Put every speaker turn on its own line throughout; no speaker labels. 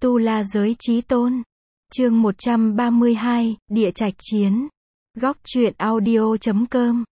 Tu La Giới Chí Tôn. Chương 132, Địa Trạch Chiến. Góc truyện audio.com.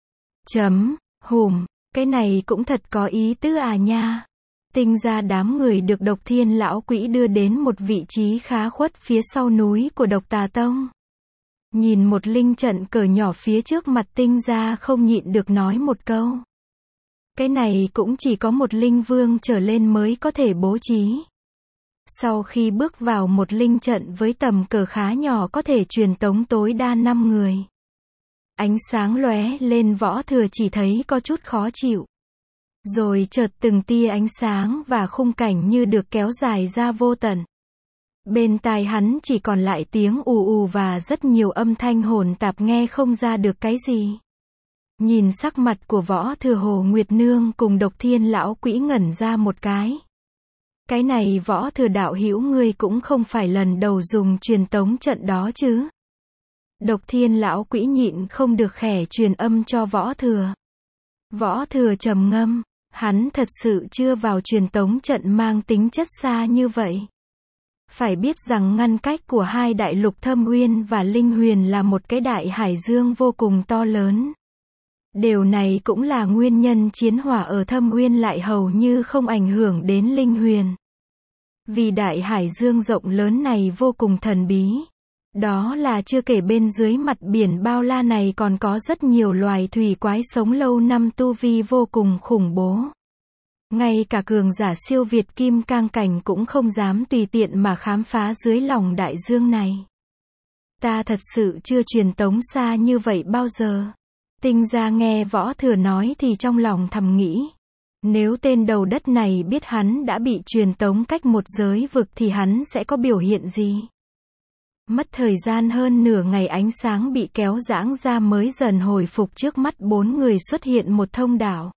Hùm, cái này cũng thật có ý tứ à nha. Tinh ra đám người được Độc Thiên lão quỷ đưa đến một vị trí khá khuất phía sau núi của Độc Tà Tông. Nhìn một linh trận cờ nhỏ phía trước mặt tinh ra không nhịn được nói một câu. Cái này cũng chỉ có một linh vương trở lên mới có thể bố trí. Sau khi bước vào một linh trận với tầm cờ khá nhỏ có thể truyền tống tối đa 5 người. Ánh sáng lóe lên, Võ Thừa chỉ thấy có chút khó chịu. Rồi chợt từng tia ánh sáng và khung cảnh như được kéo dài ra vô tận. Bên tai hắn chỉ còn lại tiếng ù ù và rất nhiều âm thanh hỗn tạp nghe không ra được cái gì. Nhìn sắc mặt của Võ Thừa, Hồ Nguyệt Nương cùng Độc Thiên lão quỷ ngẩn ra một cái. Cái này Võ Thừa đạo hữu ngươi cũng không phải lần đầu dùng truyền tống trận đó chứ? Độc Thiên lão quỷ nhịn không được khẽ truyền âm cho Võ Thừa. Võ Thừa trầm ngâm, hắn thật sự chưa vào truyền tống trận mang tính chất xa như vậy. Phải biết rằng ngăn cách của hai đại lục Thâm Uyên và Linh Huyền là một cái đại hải dương vô cùng to lớn. Điều này cũng là nguyên nhân chiến hỏa ở Thâm Uyên lại hầu như không ảnh hưởng đến Linh Huyền. Vì đại hải dương rộng lớn này vô cùng thần bí. Đó là chưa kể bên dưới mặt biển bao la này còn có rất nhiều loài thủy quái sống lâu năm tu vi vô cùng khủng bố. Ngay cả cường giả siêu việt kim cang cảnh cũng không dám tùy tiện mà khám phá dưới lòng đại dương này. Ta thật sự chưa truyền tống xa như vậy bao giờ. Tinh ra nghe Võ Thừa nói thì trong lòng thầm nghĩ. Nếu tên đầu đất này biết hắn đã bị truyền tống cách một giới vực thì hắn sẽ có biểu hiện gì? Mất thời gian hơn nửa ngày, ánh sáng bị kéo giãng ra mới dần hồi phục, trước mắt 4 người xuất hiện một thông đạo.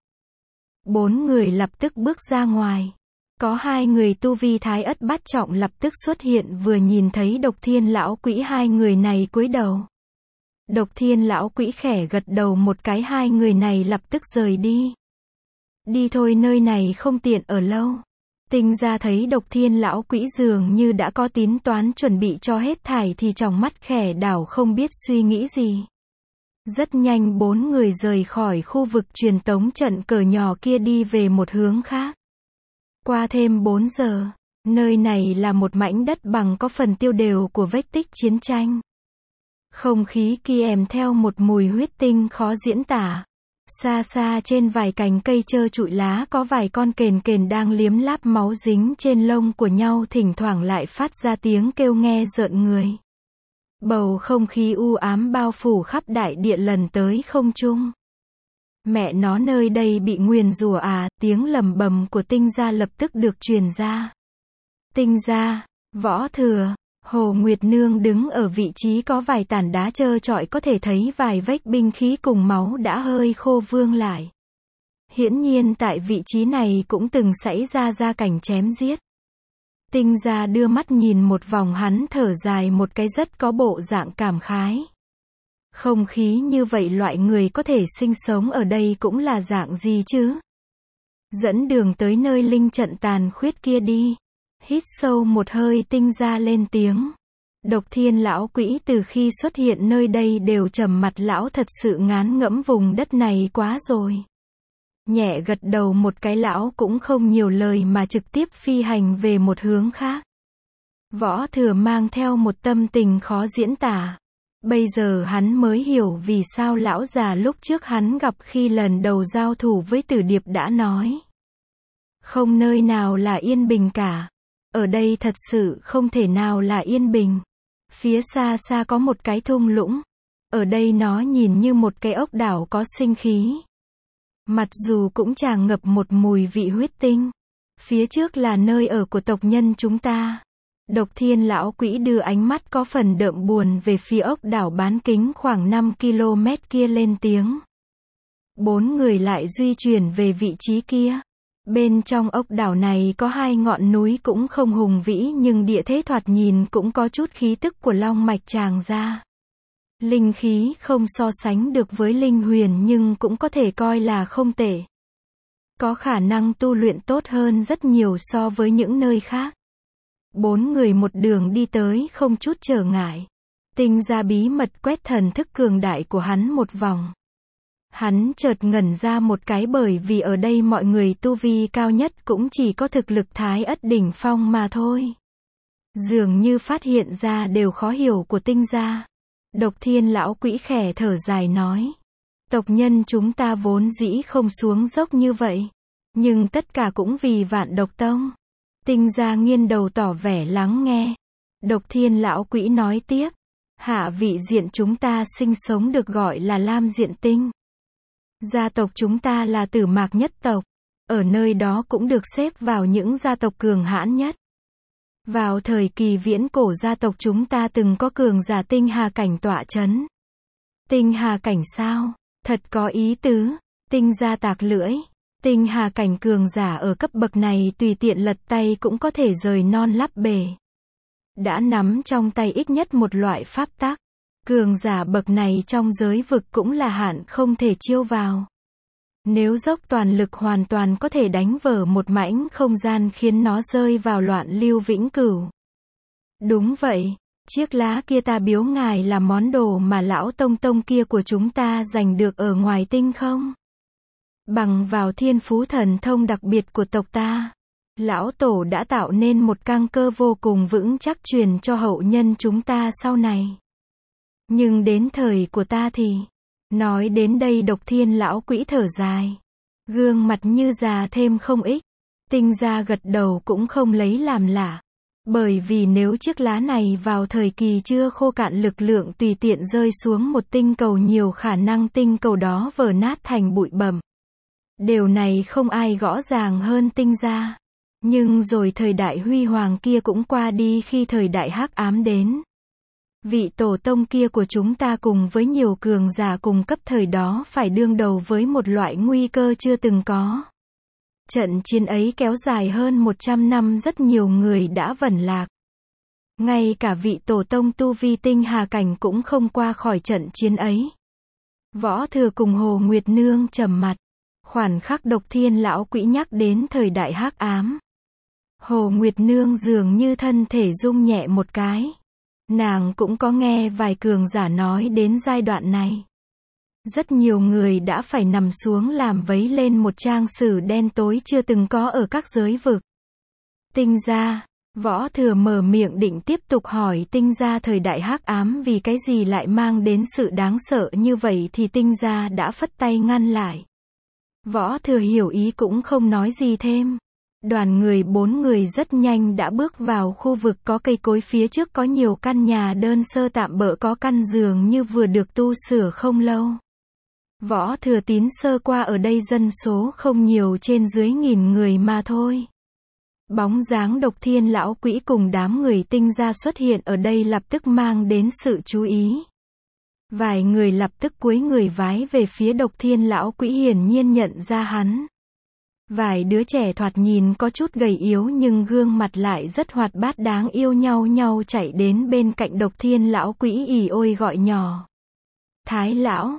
4 người lập tức bước ra ngoài. Có 2 người tu vi thái ất bát trọng lập tức xuất hiện, vừa nhìn thấy Độc Thiên lão quỷ, 2 người này cúi đầu. Độc Thiên lão quỷ khẽ gật đầu một cái, 2 người này lập tức rời đi. Đi thôi, nơi này không tiện ở lâu. Tinh ra thấy Độc Thiên lão quỷ dường như đã có tính toán chuẩn bị cho hết thảy thì trong mắt khẽ đảo không biết suy nghĩ gì. Rất nhanh 4 người rời khỏi khu vực truyền tống trận cờ nhỏ kia đi về một hướng khác. Qua thêm 4 giờ, nơi này là một mảnh đất bằng có phần tiêu đều của vết tích chiến tranh. Không khí kia kèm theo một mùi huyết tinh khó diễn tả. Xa xa trên vài cành cây trơ trụi lá có vài con kền kền đang liếm láp máu dính trên lông của nhau, thỉnh thoảng lại phát ra tiếng kêu nghe rợn người. Bầu không khí u ám bao phủ khắp đại địa lần tới không trung. Mẹ nó, nơi đây bị nguyền rủa à? Tiếng lầm bầm của Tinh gia lập tức được truyền ra. Tinh gia, Võ Thừa, Hồ Nguyệt Nương đứng ở vị trí có vài tảng đá trơ trọi, có thể thấy vài vết binh khí cùng máu đã hơi khô vương lại. Hiển nhiên tại vị trí này cũng từng xảy ra cảnh chém giết. Tinh gia đưa mắt nhìn một vòng, hắn thở dài một cái, rất có bộ dạng cảm khái. Không khí như vậy loại người có thể sinh sống ở đây cũng là dạng gì chứ? Dẫn đường tới nơi linh trận tàn khuyết kia đi. Hít sâu một hơi, Tinh gia lên tiếng. Độc Thiên lão quỷ từ khi xuất hiện nơi đây đều trầm mặt, lão thật sự ngán ngẩm vùng đất này quá rồi. Nhẹ gật đầu một cái, lão cũng không nhiều lời mà trực tiếp phi hành về một hướng khác. Võ Thừa mang theo một tâm tình khó diễn tả. Bây giờ hắn mới hiểu vì sao lão già lúc trước hắn gặp khi lần đầu giao thủ với Tử Điệp đã nói. Không nơi nào là yên bình cả. Ở đây thật sự không thể nào là yên bình. Phía xa xa có một cái thung lũng. Ở đây nó nhìn như một cái ốc đảo có sinh khí. Mặc dù cũng tràn ngập một mùi vị huyết tinh. Phía trước là nơi ở của tộc nhân chúng ta. Độc Thiên lão quỷ đưa ánh mắt có phần đượm buồn về phía ốc đảo bán kính khoảng 5 km kia, lên tiếng. 4 người lại di chuyển về vị trí kia. Bên trong ốc đảo này có 2 ngọn núi cũng không hùng vĩ, nhưng địa thế thoạt nhìn cũng có chút khí tức của long mạch tràn ra. Linh khí không so sánh được với Linh Huyền nhưng cũng có thể coi là không tệ. Có khả năng tu luyện tốt hơn rất nhiều so với những nơi khác. 4 người một đường đi tới không chút trở ngại. Tinh gia bí mật quét thần thức cường đại của hắn một vòng. Hắn chợt ngẩn ra một cái bởi vì ở đây mọi người tu vi cao nhất cũng chỉ có thực lực Thái Ất đỉnh phong mà thôi. Dường như phát hiện ra đều khó hiểu của tinh gia. Độc Thiên lão quỷ khẽ thở dài nói. Tộc nhân chúng ta vốn dĩ không xuống dốc như vậy. Nhưng tất cả cũng vì Vạn Độc Tông. Tinh gia nghiêng đầu tỏ vẻ lắng nghe. Độc Thiên lão quỷ nói tiếp. Hạ vị diện chúng ta sinh sống được gọi là Lam Diện Tinh. Gia tộc chúng ta là Tử Mạc nhất tộc. Ở nơi đó cũng được xếp vào những gia tộc cường hãn nhất. Vào thời kỳ viễn cổ gia tộc chúng ta từng có cường giả tinh hà cảnh tọa chấn. Tinh hà cảnh sao? Thật có ý tứ. Tinh gia tạc lưỡi. Tinh hà cảnh cường giả ở cấp bậc này tùy tiện lật tay cũng có thể rời non lắp bể. Đã nắm trong tay ít nhất một loại pháp tắc. Cường giả bậc này trong giới vực cũng là hạn không thể chiêu vào. Nếu dốc toàn lực hoàn toàn có thể đánh vỡ một mảnh không gian khiến nó rơi vào loạn lưu vĩnh cửu. Đúng vậy, chiếc lá kia ta biếu ngài là món đồ mà lão tông tông kia của chúng ta giành được ở ngoài tinh không? Bằng vào thiên phú thần thông đặc biệt của tộc ta, lão tổ đã tạo nên một căn cơ vô cùng vững chắc truyền cho hậu nhân chúng ta sau này. Nhưng đến thời của ta thì... Nói đến đây Độc Thiên lão quỷ thở dài. Gương mặt như già thêm không ít. Tinh gia gật đầu cũng không lấy làm lạ. Bởi vì nếu chiếc lá này vào thời kỳ chưa khô cạn lực lượng tùy tiện rơi xuống một tinh cầu nhiều khả năng tinh cầu đó vỡ nát thành bụi bặm. Điều này không ai rõ ràng hơn tinh gia. Nhưng rồi thời đại huy hoàng kia cũng qua đi khi thời đại hắc ám đến. Vị tổ tông kia của chúng ta cùng với nhiều cường giả cùng cấp thời đó phải đương đầu với một loại nguy cơ chưa từng có. Trận chiến ấy kéo dài hơn 100 năm rất nhiều người đã vẩn lạc. Ngay cả vị tổ tông tu vi tinh hà cảnh cũng không qua khỏi trận chiến ấy. Võ Thừa cùng Hồ Nguyệt Nương trầm mặt. Khoảnh khắc Độc Thiên lão quỷ nhắc đến thời đại hắc ám. Hồ Nguyệt Nương dường như thân thể rung nhẹ một cái. Nàng cũng có nghe vài cường giả nói đến giai đoạn này. Rất nhiều người đã phải nằm xuống làm vấy lên một trang sử đen tối chưa từng có ở các giới vực. Tinh gia, Võ Thừa mở miệng định tiếp tục hỏi tinh gia thời đại hắc ám vì cái gì lại mang đến sự đáng sợ như vậy thì tinh gia đã phất tay ngăn lại. Võ Thừa hiểu ý cũng không nói gì thêm. Đoàn người 4 người rất nhanh đã bước vào khu vực có cây cối phía trước có nhiều căn nhà đơn sơ tạm bợ có căn giường như vừa được tu sửa không lâu. Võ Thừa Tín sơ qua ở đây dân số không nhiều trên dưới 1000 người mà thôi. Bóng dáng Độc Thiên lão quỷ cùng đám người tinh gia xuất hiện ở đây lập tức mang đến sự chú ý. Vài người lập tức cúi người vái về phía Độc Thiên lão quỷ hiển nhiên nhận ra hắn. Vài đứa trẻ thoạt nhìn có chút gầy yếu nhưng gương mặt lại rất hoạt bát đáng yêu nhau chạy đến bên cạnh Độc Thiên lão quỷ ì ôi gọi nhỏ. Thái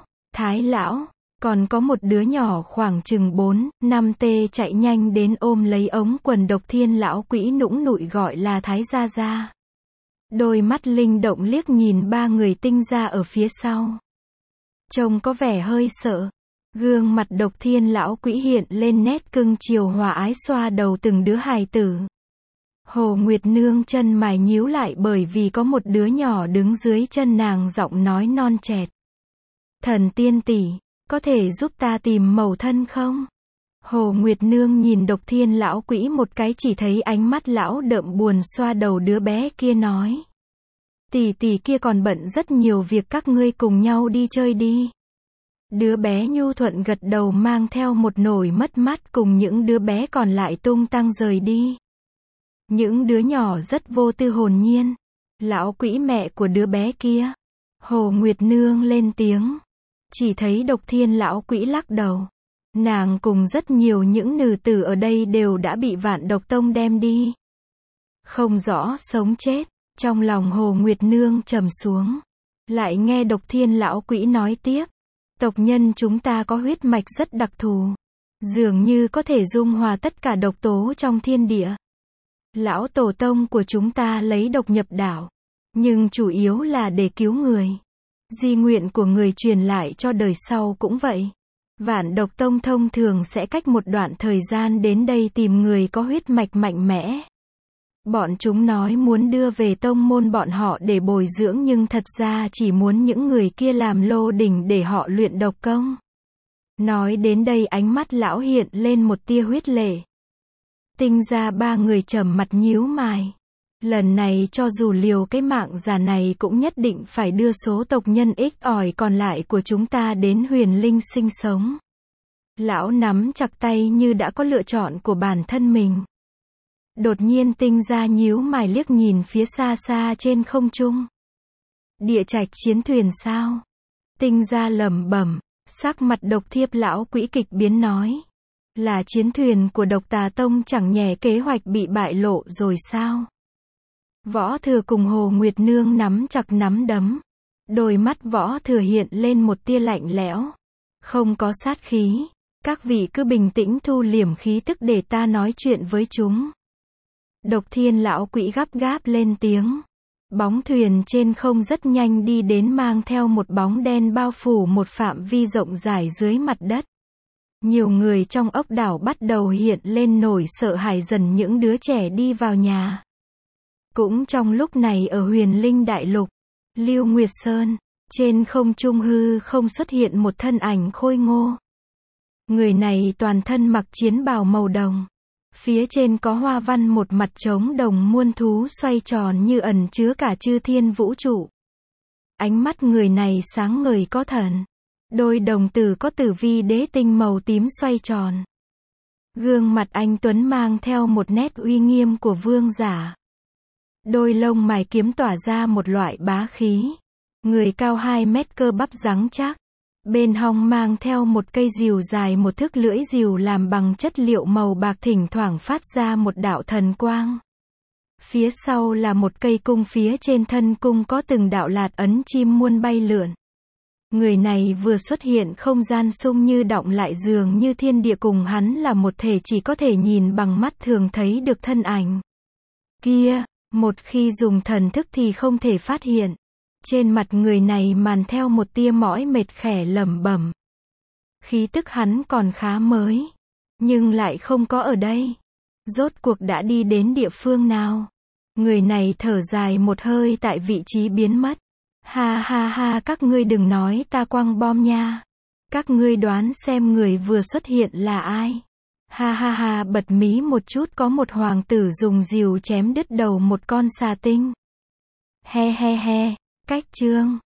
lão, còn có một đứa nhỏ khoảng chừng 4-5 tê chạy nhanh đến ôm lấy ống quần Độc Thiên lão quỷ nũng nụi gọi là Thái gia gia. Đôi mắt linh động liếc nhìn 3 người tinh gia ở phía sau. Trông có vẻ hơi sợ. Gương mặt Độc Thiên lão quỷ hiện lên nét cưng chiều hòa ái xoa đầu từng đứa hài tử. Hồ Nguyệt Nương chân mày nhíu lại bởi vì có một đứa nhỏ đứng dưới chân nàng giọng nói non chẹt. Thần tiên tỷ, có thể giúp ta tìm mẫu thân không? Hồ Nguyệt Nương nhìn Độc Thiên lão quỷ một cái chỉ thấy ánh mắt lão đượm buồn xoa đầu đứa bé kia nói. Tỷ tỷ kia còn bận rất nhiều việc các ngươi cùng nhau đi chơi đi. Đứa bé nhu thuận gật đầu mang theo một nỗi mất mát cùng những đứa bé còn lại tung tăng rời đi. Những đứa nhỏ rất vô tư hồn nhiên. Lão quỷ mẹ của đứa bé kia. Hồ Nguyệt Nương lên tiếng. Chỉ thấy Độc Thiên lão quỷ lắc đầu. Nàng cùng rất nhiều những nữ tử ở đây đều đã bị Vạn Độc Tông đem đi. Không rõ sống chết. Trong lòng Hồ Nguyệt Nương trầm xuống. Lại nghe Độc Thiên lão quỷ nói tiếp. Tộc nhân chúng ta có huyết mạch rất đặc thù. Dường như có thể dung hòa tất cả độc tố trong thiên địa. Lão tổ tông của chúng ta lấy độc nhập đạo, nhưng chủ yếu là để cứu người. Di nguyện của người truyền lại cho đời sau cũng vậy. Vạn độc tông thông thường sẽ cách một đoạn thời gian đến đây tìm người có huyết mạch mạnh mẽ. Bọn chúng nói muốn đưa về tông môn bọn họ để bồi dưỡng nhưng thật ra chỉ muốn những người kia làm lô đỉnh để họ luyện độc công. Nói đến đây ánh mắt lão hiện lên một tia huyết lệ. Tinh ra ba người trầm mặt nhíu mày. Lần này cho dù liều cái mạng già này cũng nhất định phải đưa số tộc nhân ít ỏi còn lại của chúng ta đến Huyền Linh sinh sống. Lão nắm chặt tay như đã có lựa chọn của bản thân mình. Đột nhiên Tinh ra nhíu mày liếc nhìn phía xa xa trên không trung. Địa trạch chiến thuyền sao? Tinh ra lẩm bẩm, sắc mặt Độc Thiếp lão quỹ kịch biến nói. Là chiến thuyền của Độc Tà Tông chẳng nhẽ kế hoạch bị bại lộ rồi sao? Võ Thừa cùng Hồ Nguyệt Nương nắm chặt nắm đấm. Đôi mắt Võ Thừa hiện lên một tia lạnh lẽo. Không có sát khí. Các vị cứ bình tĩnh thu liễm khí tức để ta nói chuyện với chúng. Độc Thiên lão quỹ gấp gáp lên tiếng. Bóng thuyền trên không rất nhanh đi đến mang theo một bóng đen bao phủ một phạm vi rộng rãi dưới mặt đất. Nhiều người trong ốc đảo bắt đầu hiện lên nỗi sợ hãi dần những đứa trẻ đi vào nhà. Cũng trong lúc này ở Huyền Linh Đại Lục, Lưu Nguyệt Sơn, trên không trung hư không xuất hiện một thân ảnh khôi ngô. Người này toàn thân mặc chiến bào màu đồng. Phía trên có hoa văn một mặt trống đồng muôn thú xoay tròn như ẩn chứa cả chư thiên vũ trụ. Ánh mắt người này sáng ngời có thần. Đôi đồng tử có tử vi đế tinh màu tím xoay tròn. Gương mặt anh tuấn mang theo một nét uy nghiêm của vương giả. Đôi lông mày kiếm tỏa ra một loại bá khí. Người cao 2 mét cơ bắp rắn chắc. Bên hông mang theo một cây rìu dài một thước lưỡi rìu làm bằng chất liệu màu bạc thỉnh thoảng phát ra một đạo thần quang. Phía sau là một cây cung phía trên thân cung có từng đạo lạt ấn chim muôn bay lượn. Người này vừa xuất hiện không gian sung như động lại dường như thiên địa cùng hắn là một thể chỉ có thể nhìn bằng mắt thường thấy được thân ảnh. Kia, một khi dùng thần thức thì không thể phát hiện. Trên mặt người này màn theo một tia mỏi mệt khẽ lẩm bẩm. Khí tức hắn còn khá mới, nhưng lại không có ở đây. Rốt cuộc đã đi đến địa phương nào? Người này thở dài một hơi tại vị trí biến mất. Ha ha ha, các ngươi đừng nói ta quăng bom nha. Các ngươi đoán xem người vừa xuất hiện là ai? Ha ha ha, bật mí một chút, có một hoàng tử dùng rìu chém đứt đầu một con xà tinh. He he he. Cách chương